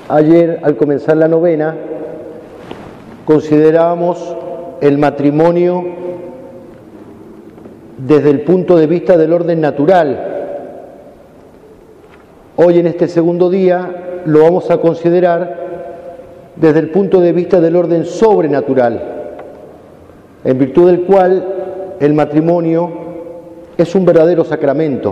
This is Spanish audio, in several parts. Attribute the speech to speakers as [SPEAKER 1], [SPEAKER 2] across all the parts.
[SPEAKER 1] Ayer, al comenzar la novena, considerábamos el matrimonio desde el punto de vista del orden natural. Hoy, en este segundo día, lo vamos a considerar desde el punto de vista del orden sobrenatural, en virtud del cual el matrimonio es un verdadero sacramento.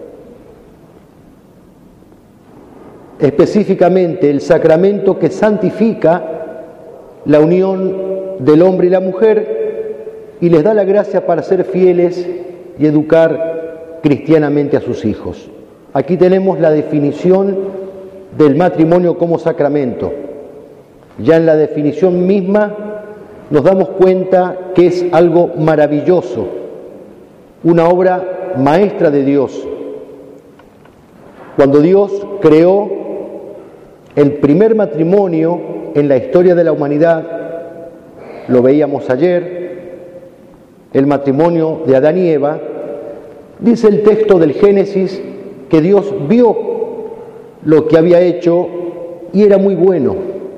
[SPEAKER 1] Específicamente, el sacramento que santifica la unión del hombre y la mujer y les da la gracia para ser fieles y educar cristianamente a sus hijos. Aquí tenemos la definición del matrimonio como sacramento. Ya en la definición misma nos damos cuenta que es algo maravilloso, una obra maestra de Dios. Cuando Dios creó el primer matrimonio en la historia de la humanidad, lo veíamos ayer, el matrimonio de Adán y Eva, dice el texto del Génesis que Dios vio lo que había hecho y era muy bueno.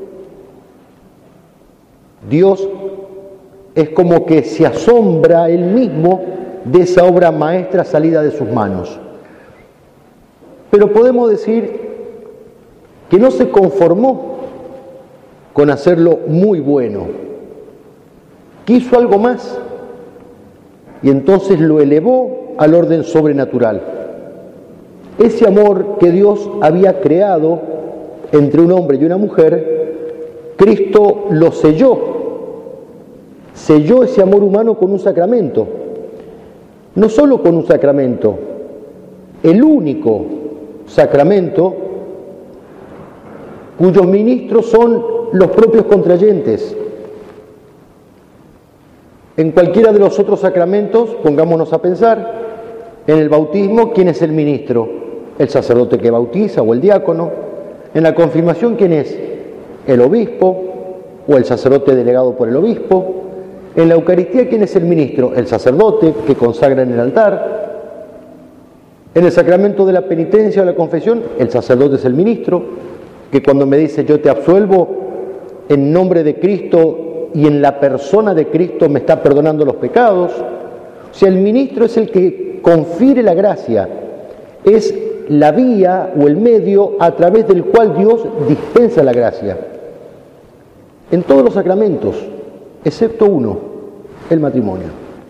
[SPEAKER 1] Dios es como que se asombra él mismo de esa obra maestra salida de sus manos. Pero podemos decir que no se conformó con hacerlo muy bueno, quiso algo más y entonces lo elevó al orden sobrenatural. Ese amor que Dios había creado entre un hombre y una mujer, Cristo lo selló ese amor humano con un sacramento, no solo con un sacramento, el único sacramento cuyos ministros son los propios contrayentes. En cualquiera de los otros sacramentos, pongámonos a pensar, en el bautismo, ¿quién es el ministro? El sacerdote que bautiza o el diácono. En la confirmación, ¿quién es? El obispo o el sacerdote delegado por el obispo. En la Eucaristía, ¿quién es el ministro? El sacerdote que consagra en el altar. En el sacramento de la penitencia o la confesión, el sacerdote es el ministro, que cuando me dice yo te absuelvo en nombre de Cristo y en la persona de Cristo me está perdonando los pecados. O sea, el ministro es el que confiere la gracia, es la vía o el medio a través del cual Dios dispensa la gracia. En todos los sacramentos, excepto uno, el matrimonio.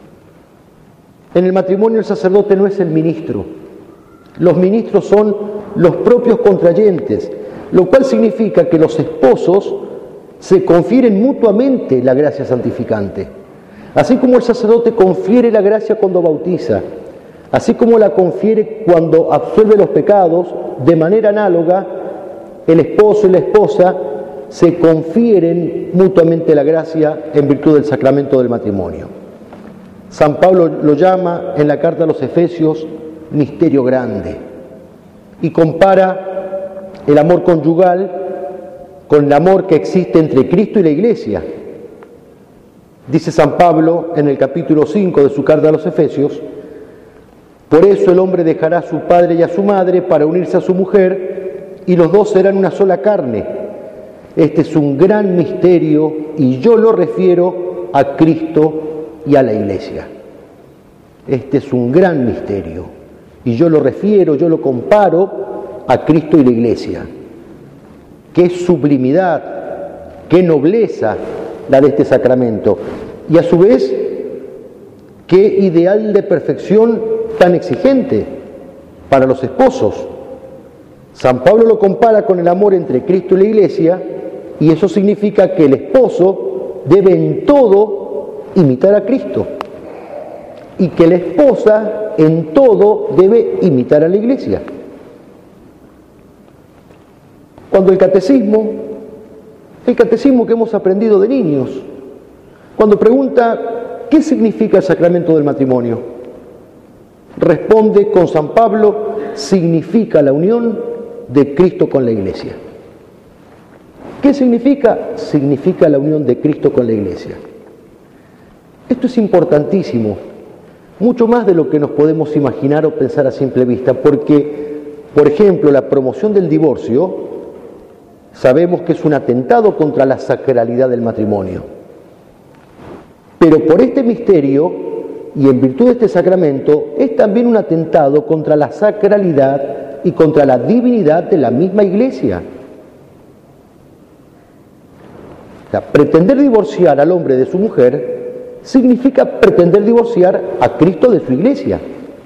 [SPEAKER 1] En el matrimonio el sacerdote no es el ministro, los ministros son los propios contrayentes, lo cual significa que los esposos se confieren mutuamente la gracia santificante. Así como el sacerdote confiere la gracia cuando bautiza, así como la confiere cuando absuelve los pecados, de manera análoga, el esposo y la esposa se confieren mutuamente la gracia en virtud del sacramento del matrimonio. San Pablo lo llama en la carta a los Efesios misterio grande y compara el amor conyugal con el amor que existe entre Cristo y la Iglesia. Dice San Pablo en el capítulo 5 de su carta a los Efesios: por eso el hombre dejará a su padre y a su madre para unirse a su mujer, y los dos serán una sola carne. Este es un gran misterio y yo lo refiero a Cristo y a la Iglesia. Este es un gran misterio y yo lo refiero, yo lo comparo a Cristo y la Iglesia. Qué sublimidad, qué nobleza la de este sacramento, y a su vez qué ideal de perfección tan exigente para los esposos. San Pablo lo compara con el amor entre Cristo y la Iglesia, y eso significa que el esposo debe en todo imitar a Cristo y que la esposa en todo debe imitar a la Iglesia. Cuando el catecismo que hemos aprendido de niños, cuando pregunta ¿qué significa el sacramento del matrimonio?, responde con San Pablo: significa la unión de Cristo con la Iglesia. ¿Qué significa? Significa la unión de Cristo con la Iglesia. Esto es importantísimo, mucho más de lo que nos podemos imaginar o pensar a simple vista, porque, por ejemplo, la promoción del divorcio Sabemos que es un atentado contra la sacralidad del matrimonio. Pero por este misterio y en virtud de este sacramento es también un atentado contra la sacralidad y contra la divinidad de la misma Iglesia. O sea, pretender divorciar al hombre de su mujer significa pretender divorciar a Cristo de su Iglesia.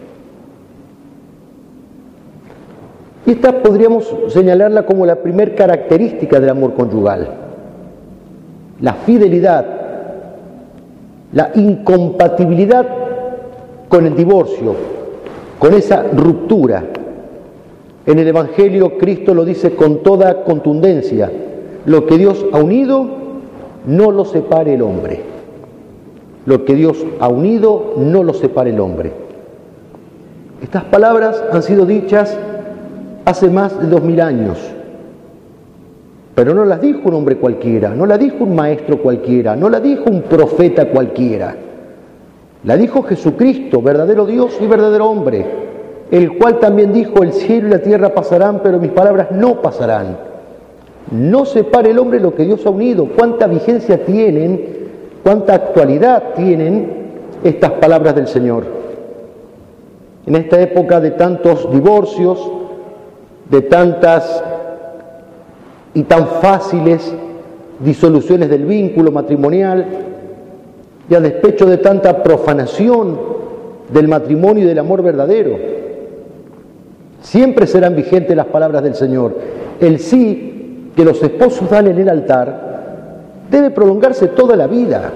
[SPEAKER 1] Y esta podríamos señalarla como la primer característica del amor conyugal: la fidelidad, la incompatibilidad con el divorcio, con esa ruptura. En el Evangelio Cristo lo dice con toda contundencia: lo que Dios ha unido, no lo separe el hombre. Lo que Dios ha unido, no lo separe el hombre. Estas palabras han sido dichas hace más de 2000 años, pero no las dijo un hombre cualquiera, no la dijo un maestro cualquiera, no la dijo un profeta cualquiera. La dijo Jesucristo, verdadero Dios y verdadero hombre, el cual también dijo: el cielo y la tierra pasarán, pero mis palabras no pasarán. No separe el hombre lo que Dios ha unido. ¿Cuánta vigencia tienen, cuánta actualidad tienen estas palabras del Señor? En esta época de tantos divorcios, de tantas y tan fáciles disoluciones del vínculo matrimonial, y a despecho de tanta profanación del matrimonio y del amor verdadero, siempre serán vigentes las palabras del Señor. El sí que los esposos dan en el altar debe prolongarse toda la vida.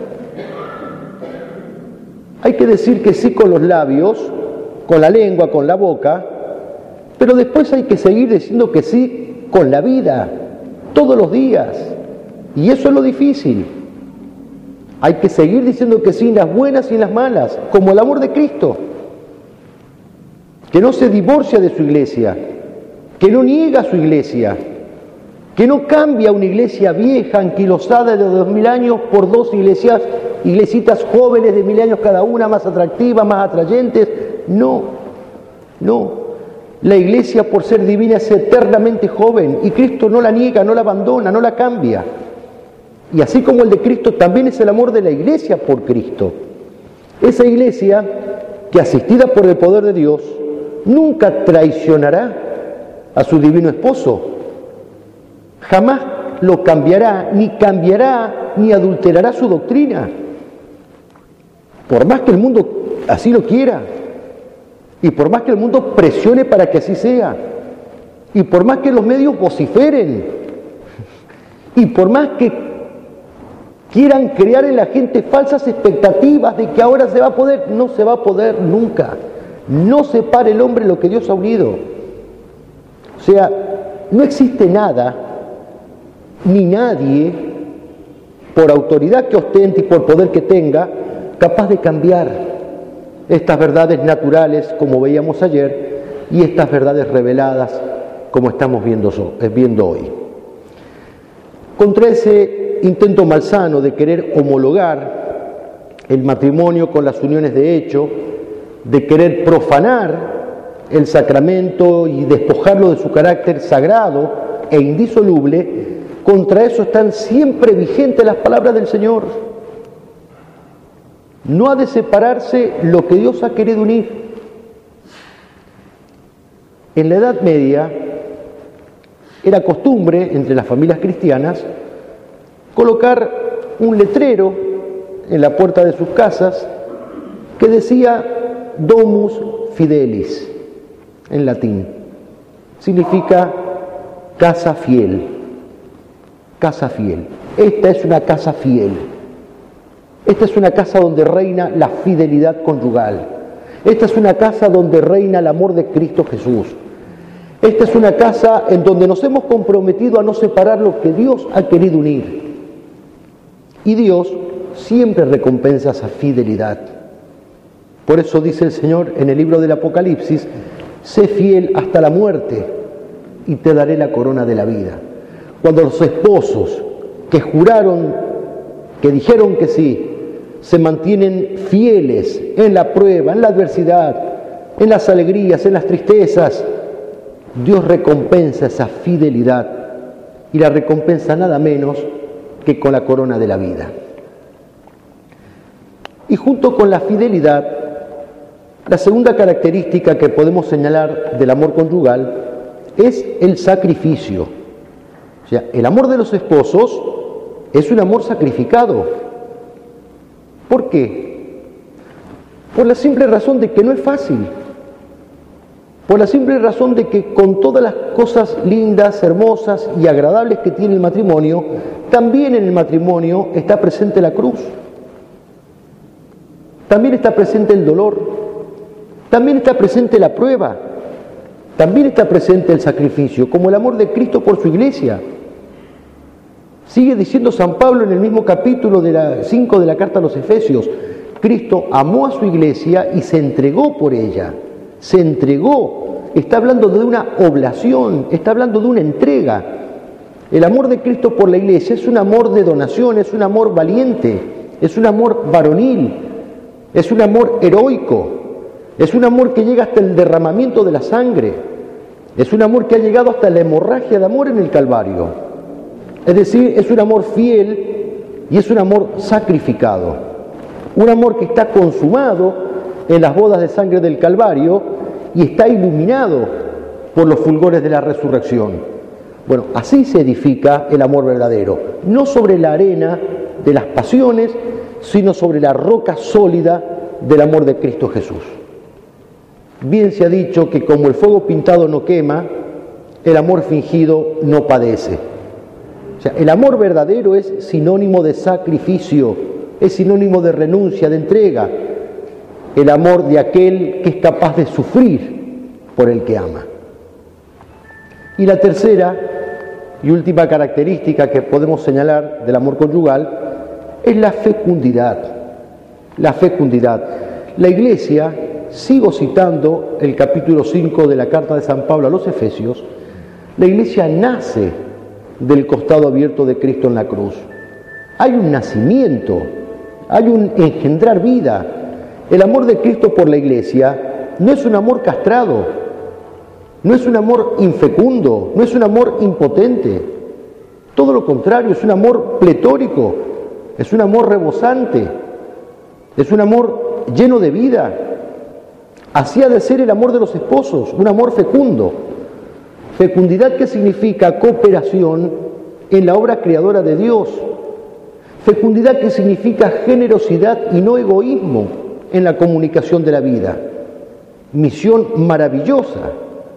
[SPEAKER 1] Hay que decir que sí con los labios, con la lengua, con la boca, pero después hay que seguir diciendo que sí con la vida, todos los días. Y eso es lo difícil. Hay que seguir diciendo que sí en las buenas y en las malas, como el amor de Cristo, que no se divorcia de su iglesia, que no niega su iglesia, que no cambia una iglesia vieja, anquilosada de 2000 años por dos iglesitas jóvenes de 1000 años cada una, más atractivas, más atrayentes. No, no. La iglesia, por ser divina, es eternamente joven, y Cristo no la niega, no la abandona, no la cambia. Y así como el de Cristo, también es el amor de la iglesia por Cristo. Esa iglesia que, asistida por el poder de Dios, nunca traicionará a su divino esposo. Jamás lo cambiará, ni adulterará su doctrina. Por más que el mundo así lo quiera, y por más que el mundo presione para que así sea, y por más que los medios vociferen, y por más que quieran crear en la gente falsas expectativas de que ahora se va a poder, no se va a poder nunca. No separe el hombre lo que Dios ha unido. O sea, no existe nada, ni nadie, por autoridad que ostente y por poder que tenga, capaz de cambiar estas verdades naturales, como veíamos ayer, y estas verdades reveladas, como estamos viendo hoy. Contra ese intento malsano de querer homologar el matrimonio con las uniones de hecho, de querer profanar el sacramento y despojarlo de su carácter sagrado e indisoluble, contra eso están siempre vigentes las palabras del Señor. No ha de separarse lo que Dios ha querido unir. En la Edad Media era costumbre entre las familias cristianas colocar un letrero en la puerta de sus casas que decía Domus Fidelis, en latín. Significa casa fiel. Casa fiel. Esta es una casa fiel. Esta es una casa donde reina la fidelidad conyugal. Esta es una casa donde reina el amor de Cristo Jesús. Esta es una casa en donde nos hemos comprometido a no separar lo que Dios ha querido unir. Y Dios siempre recompensa esa fidelidad. Por eso dice el Señor en el libro del Apocalipsis: sé fiel hasta la muerte y te daré la corona de la vida. Cuando los esposos que juraron, que dijeron que sí, se mantienen fieles en la prueba, en la adversidad, en las alegrías, en las tristezas, Dios recompensa esa fidelidad y la recompensa nada menos que con la corona de la vida. Y junto con la fidelidad, la segunda característica que podemos señalar del amor conyugal es el sacrificio. O sea, el amor de los esposos es un amor sacrificado. ¿Por qué? Por la simple razón de que no es fácil. Por la simple razón de que con todas las cosas lindas, hermosas y agradables que tiene el matrimonio, también en el matrimonio está presente la cruz. También está presente el dolor. También está presente la prueba. También está presente el sacrificio, como el amor de Cristo por su iglesia. Sigue diciendo San Pablo en el mismo capítulo 5 de la carta a los Efesios, Cristo amó a su iglesia y se entregó por ella. Se entregó. Está hablando de una oblación, está hablando de una entrega. El amor de Cristo por la iglesia es un amor de donación, es un amor valiente, es un amor varonil, es un amor heroico, es un amor que llega hasta el derramamiento de la sangre, es un amor que ha llegado hasta la hemorragia de amor en el Calvario. Es decir, es un amor fiel y es un amor sacrificado, un amor que está consumado en las bodas de sangre del Calvario y está iluminado por los fulgores de la resurrección. Bueno, así se edifica el amor verdadero, no sobre la arena de las pasiones, sino sobre la roca sólida del amor de Cristo Jesús. Bien se ha dicho que como el fuego pintado no quema, el amor fingido no padece. O sea, el amor verdadero es sinónimo de sacrificio, es sinónimo de renuncia, de entrega. El amor de aquel que es capaz de sufrir por el que ama. Y la tercera y última característica que podemos señalar del amor conyugal es la fecundidad. La fecundidad. La Iglesia, sigo citando el capítulo 5 de la carta de San Pablo a los Efesios, la Iglesia nace del costado abierto de Cristo en la cruz. Hay un nacimiento, hay un engendrar vida. El amor de Cristo por la Iglesia no es un amor castrado, no es un amor infecundo, no es un amor impotente. Todo lo contrario, es un amor pletórico, es un amor rebosante, es un amor lleno de vida. Así ha de ser el amor de los esposos, un amor fecundo. Fecundidad que significa cooperación en la obra creadora de Dios. Fecundidad que significa generosidad y no egoísmo en la comunicación de la vida. Misión maravillosa.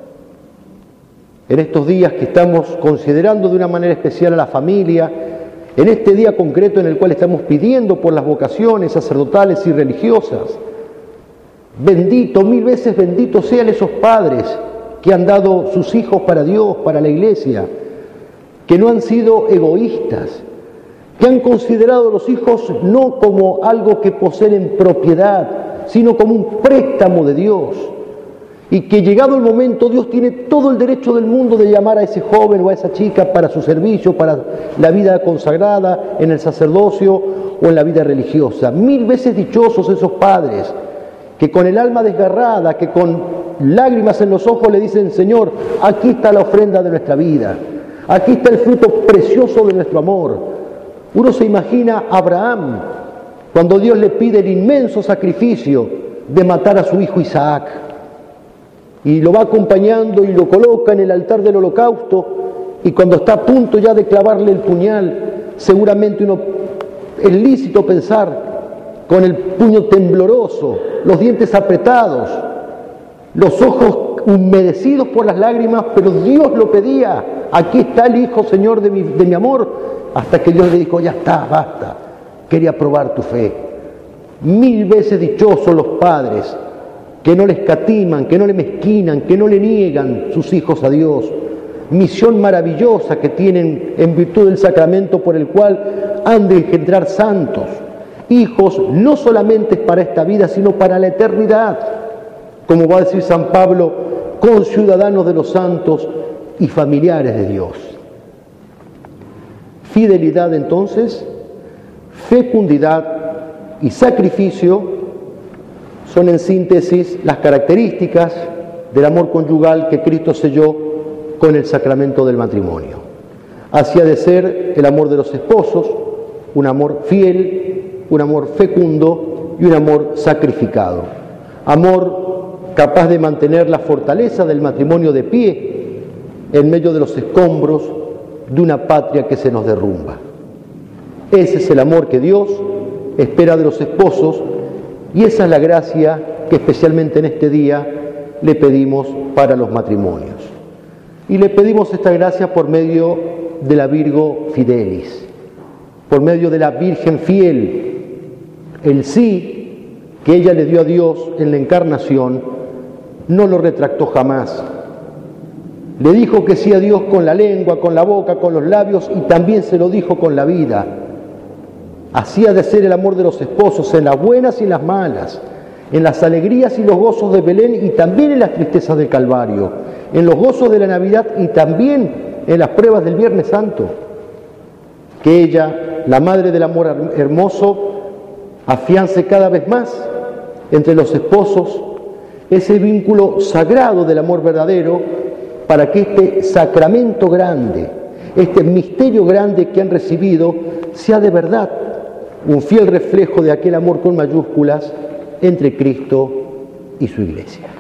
[SPEAKER 1] En estos días que estamos considerando de una manera especial a la familia, en este día concreto en el cual estamos pidiendo por las vocaciones sacerdotales y religiosas, bendito, 1000 veces benditos sean esos padres que han dado sus hijos para Dios, para la Iglesia, que no han sido egoístas, que han considerado a los hijos no como algo que poseen en propiedad, sino como un préstamo de Dios, y que llegado el momento Dios tiene todo el derecho del mundo de llamar a ese joven o a esa chica para su servicio, para la vida consagrada, en el sacerdocio o en la vida religiosa. 1000 veces dichosos esos padres que con el alma desgarrada, que con lágrimas en los ojos le dicen: Señor, aquí está la ofrenda de nuestra vida, aquí está el fruto precioso de nuestro amor. Uno se imagina a Abraham cuando Dios le pide el inmenso sacrificio de matar a su hijo Isaac, y lo va acompañando y lo coloca en el altar del holocausto, y cuando está a punto ya de clavarle el puñal, seguramente es lícito pensar, con el puño tembloroso, los dientes apretados, los ojos humedecidos por las lágrimas, pero Dios lo pedía: aquí está el hijo, Señor, de mi amor, hasta que Dios le dijo: ya está, basta, quería probar tu fe. 1000 veces dichosos los padres que no le escatiman, que no le mezquinan, que no le niegan sus hijos a Dios. Misión maravillosa que tienen en virtud del sacramento por el cual han de engendrar santos, hijos no solamente para esta vida, sino para la eternidad, como va a decir San Pablo, conciudadanos de los santos y familiares de Dios. Fidelidad, entonces, fecundidad y sacrificio son en síntesis las características del amor conyugal que Cristo selló con el sacramento del matrimonio. Así ha de ser el amor de los esposos, un amor fiel, un amor fecundo y un amor sacrificado. Amor capaz de mantener la fortaleza del matrimonio de pie en medio de los escombros de una patria que se nos derrumba. Ese es el amor que Dios espera de los esposos y esa es la gracia que especialmente en este día le pedimos para los matrimonios. Y le pedimos esta gracia por medio de la Virgo Fidelis, por medio de la Virgen fiel, el sí que ella le dio a Dios en la encarnación, no lo retractó jamás. Le dijo que sí a Dios con la lengua, con la boca, con los labios y también se lo dijo con la vida. Así ha de ser el amor de los esposos en las buenas y en las malas, en las alegrías y los gozos de Belén y también en las tristezas del Calvario, en los gozos de la Navidad y también en las pruebas del Viernes Santo. Que ella, la Madre del Amor Hermoso, afiance cada vez más entre los esposos ese vínculo sagrado del amor verdadero para que este sacramento grande, este misterio grande que han recibido, sea de verdad un fiel reflejo de aquel amor con mayúsculas entre Cristo y su Iglesia.